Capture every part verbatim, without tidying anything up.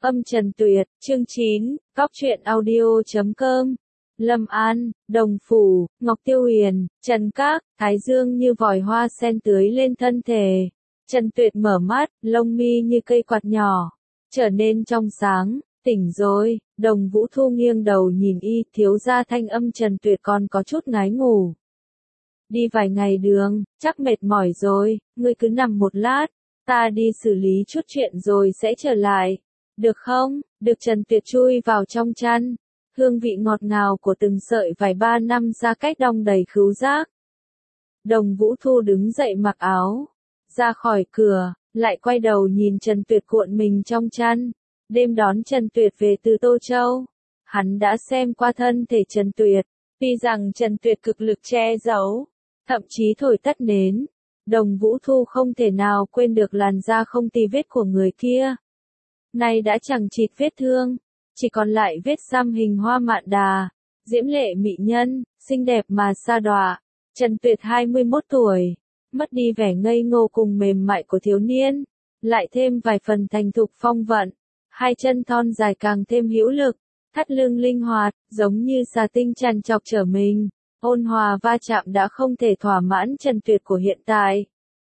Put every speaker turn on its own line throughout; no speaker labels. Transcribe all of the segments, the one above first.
Âm Trần Tuyệt, chương chín, Cóc truyện audio chấm com. Lâm An, Đồng Phủ, Ngọc Tiêu Huyền, Trần Các, Thái Dương như vòi hoa sen tưới lên thân thể. Trần Tuyệt mở mắt, lông mi như cây quạt nhỏ, trở nên trong sáng, tỉnh rồi. Đồng Vũ Thu nghiêng đầu nhìn y, thiếu gia thanh âm Trần Tuyệt còn có chút ngái ngủ. Đi vài ngày đường, chắc mệt mỏi rồi, ngươi cứ nằm một lát, ta đi xử lý chút chuyện rồi sẽ trở lại. Được không? Được. Trần Tuyệt chui vào trong chăn. Hương vị ngọt ngào của từng sợi vải ba năm ra cách đong đầy khứu giác. Đồng Vũ Thu đứng dậy mặc áo, ra khỏi cửa, lại quay đầu nhìn Trần Tuyệt cuộn mình trong chăn. Đêm đón Trần Tuyệt về từ Tô Châu, hắn đã xem qua thân thể Trần Tuyệt, tuy rằng Trần Tuyệt cực lực che giấu, thậm chí thổi tắt nến, Đồng Vũ Thu không thể nào quên được làn da không tì vết của người kia. Nay đã chẳng chịt vết thương, chỉ còn lại vết xăm hình hoa mạn đà, diễm lệ mỹ nhân, xinh đẹp mà sa đọa. Trần Tuyệt hai mươi mốt tuổi, mất đi vẻ ngây ngô cùng mềm mại của thiếu niên, lại thêm vài phần thành thục phong vận, hai chân thon dài càng thêm hữu lực, thắt lưng linh hoạt, giống như xà tinh trằn trọc trở mình, ôn hòa va chạm đã không thể thỏa mãn Trần Tuyệt của hiện tại.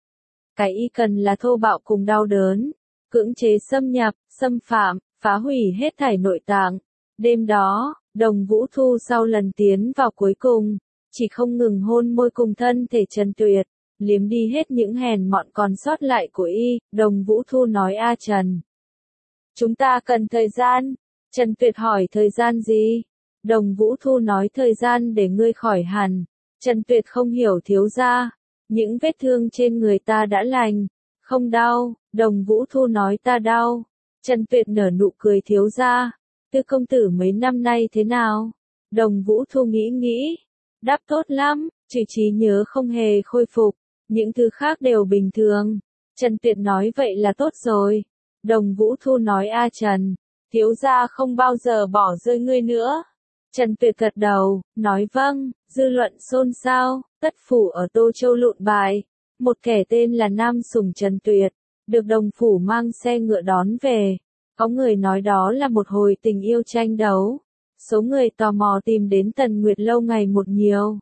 Cái y cần là thô bạo cùng đau đớn, cưỡng chế xâm nhập, xâm phạm, phá hủy hết thảy nội tạng. Đêm đó, Đồng Vũ Thu sau lần tiến vào cuối cùng, chỉ không ngừng hôn môi cùng thân thể Trần Tuyệt, liếm đi hết những hèn mọn còn sót lại của y. Đồng Vũ Thu nói: A Trần, chúng ta cần thời gian. Trần Tuyệt hỏi: thời gian gì? Đồng Vũ Thu nói: thời gian để ngươi khỏi hẳn. Trần Tuyệt không hiểu: thiếu gia, những vết thương trên người ta đã lành, không đau. Đồng Vũ Thu nói: ta đau. Trần Tuyệt nở nụ cười: thiếu gia, Tư công tử mấy năm nay thế nào? Đồng Vũ Thu nghĩ nghĩ, đáp: tốt lắm, trừ trí nhớ không hề khôi phục, những thứ khác đều bình thường. Trần Tuyệt nói: vậy là tốt rồi. Đồng Vũ Thu nói: A Trần, thiếu gia không bao giờ bỏ rơi ngươi nữa. Trần Tuyệt gật đầu, nói: vâng. Dư luận xôn xao, tất phủ ở Tô Châu lụn bại. Một kẻ tên là Nam Sủng Trần Tuyệt, được Đồng phủ mang xe ngựa đón về. Có người nói đó là một hồi tình yêu tranh đấu. Số người tò mò tìm đến Tần Nguyệt lâu ngày một nhiều.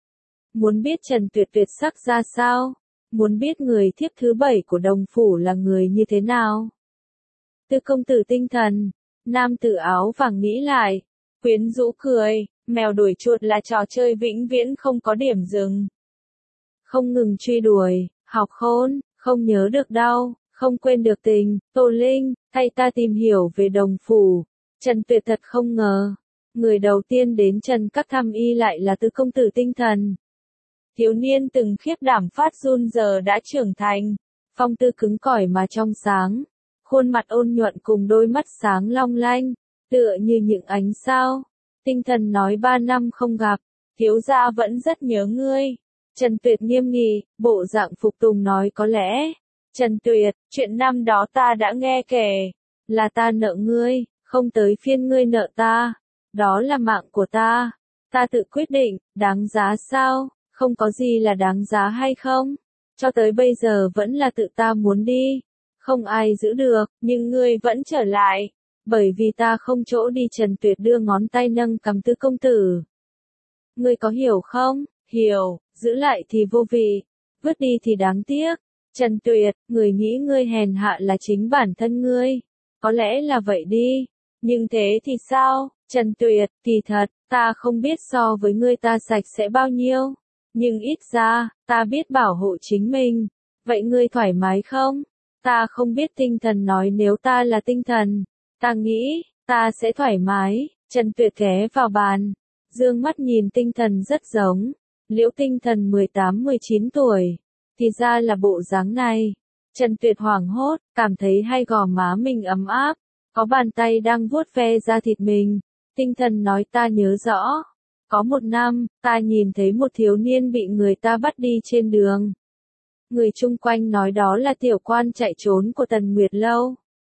Muốn biết Trần Tuyệt tuyệt sắc ra sao? Muốn biết người thiếp thứ bảy của Đồng phủ là người như thế nào? Tư công tử tinh thần. Nam tử áo vàng nghĩ lại, quyến rũ cười, mèo đuổi chuột là trò chơi vĩnh viễn không có điểm dừng. Không ngừng truy đuổi, học khôn, không nhớ được đau, không quên được tình. Tô Linh, thay ta tìm hiểu về Đồng phủ. Trần Tuyệt thật không ngờ, người đầu tiên đến Trần Các thăm y lại là Tư công tử tinh thần. Thiếu niên từng khiếp đảm phát run giờ đã trưởng thành, phong tư cứng cỏi mà trong sáng, khuôn mặt ôn nhuận cùng đôi mắt sáng long lanh, tựa như những ánh sao. Tinh thần nói: ba năm không gặp, thiếu gia vẫn rất nhớ ngươi. Trần Tuyệt nghiêm nghị, bộ dạng phục tùng nói: có lẽ, Trần Tuyệt, chuyện năm đó ta đã nghe kể, là ta nợ ngươi, không tới phiên ngươi nợ ta. Đó là mạng của ta, ta tự quyết định. Đáng giá sao? Không có gì là đáng giá hay không? Cho tới bây giờ vẫn là tự ta muốn đi, không ai giữ được, nhưng ngươi vẫn trở lại, bởi vì ta không chỗ đi. Trần Tuyệt đưa ngón tay nâng cằm Tư công tử. Ngươi có hiểu không? Hiểu, giữ lại thì vô vị, vứt đi thì đáng tiếc. Trần Tuyệt, người nghĩ ngươi hèn hạ là chính bản thân ngươi. Có lẽ là vậy đi, nhưng thế thì sao? Trần Tuyệt, kỳ thật, ta không biết so với ngươi ta sạch sẽ bao nhiêu, nhưng ít ra, ta biết bảo hộ chính mình. Vậy ngươi thoải mái không? Ta không biết. Tinh thần nói: nếu ta là tinh thần, ta nghĩ, ta sẽ thoải mái. Trần Tuyệt ghé vào bàn, dương mắt nhìn tinh thần rất giống. Liễu tinh thần mười tám mười chín tuổi, thì ra là bộ dáng này. Trần Tuyệt hoảng hốt, cảm thấy hai gò má mình ấm áp, có bàn tay đang vuốt ve da thịt mình. Tinh thần nói: ta nhớ rõ, có một năm, ta nhìn thấy một thiếu niên bị người ta bắt đi trên đường. Người chung quanh nói đó là tiểu quan chạy trốn của Tần Nguyệt lâu.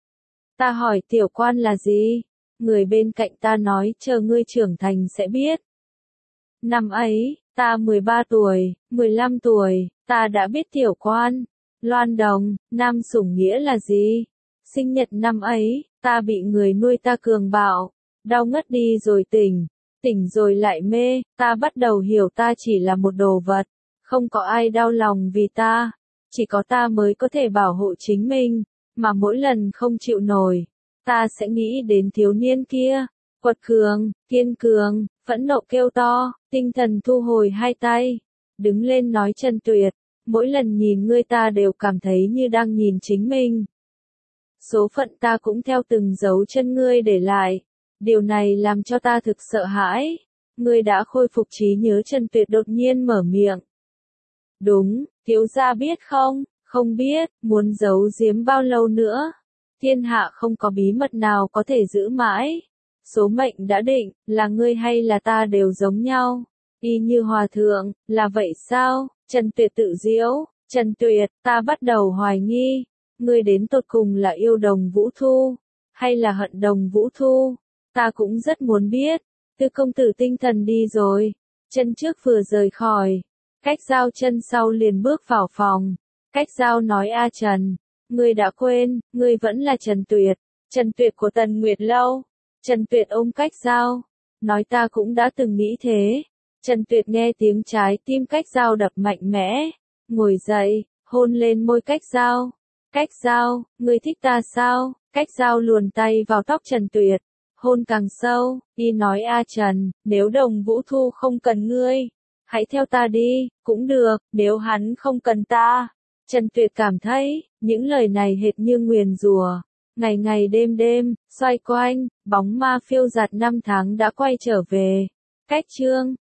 Ta hỏi: tiểu quan là gì? Người bên cạnh ta nói: chờ ngươi trưởng thành sẽ biết. Năm ấy, ta mười ba tuổi, mười lăm tuổi, ta đã biết tiểu quan. Loan Đồng, Nam Sủng nghĩa là gì? Sinh nhật năm ấy, ta bị người nuôi ta cường bạo, đau ngất đi rồi tỉnh, tỉnh rồi lại mê, ta bắt đầu hiểu ta chỉ là một đồ vật, không có ai đau lòng vì ta, chỉ có ta mới có thể bảo hộ chính mình, mà mỗi lần không chịu nổi, ta sẽ nghĩ đến thiếu niên kia, quật cường, kiên cường, phẫn nộ kêu to, tinh thần thu hồi hai tay, đứng lên nói Trần Tuyệt, mỗi lần nhìn ngươi ta đều cảm thấy như đang nhìn chính mình. Số phận ta cũng theo từng dấu chân ngươi để lại, điều này làm cho ta thực sợ hãi. Ngươi đã khôi phục trí nhớ. Trần Tuyệt đột nhiên mở miệng. Đúng, thiếu gia biết không, không biết, muốn giấu giếm bao lâu nữa. Thiên hạ không có bí mật nào có thể giữ mãi. Số mệnh đã định, là ngươi hay là ta đều giống nhau. Y như hòa thượng, là vậy sao? Trần Tuyệt tự giễu, Trần Tuyệt, ta bắt đầu hoài nghi. Ngươi đến tột cùng là yêu Đồng Vũ Thu, hay là hận Đồng Vũ Thu? Ta cũng rất muốn biết. Tư công tử tinh thần đi rồi. Chân trước vừa rời khỏi. Cách Giao chân sau liền bước vào phòng. Cách Giao nói A Trần, ngươi đã quên, ngươi vẫn là Trần Tuyệt. Trần Tuyệt của Tần Nguyệt Lâu. Trần Tuyệt ôm Cách Giao, nói ta cũng đã từng nghĩ thế. Trần Tuyệt nghe tiếng trái tim Cách Giao đập mạnh mẽ, ngồi dậy, hôn lên môi Cách Giao. Cách Giao, ngươi thích ta sao? Cách Giao luồn tay vào tóc Trần Tuyệt, hôn càng sâu, y nói A Trần, nếu Đồng Vũ Thu không cần ngươi, hãy theo ta đi, cũng được, nếu hắn không cần ta. Trần Tuyệt cảm thấy, những lời này hệt như nguyền rủa. Ngày ngày đêm đêm, xoay quanh, bóng ma phiêu giạt năm tháng đã quay trở về. Cách chương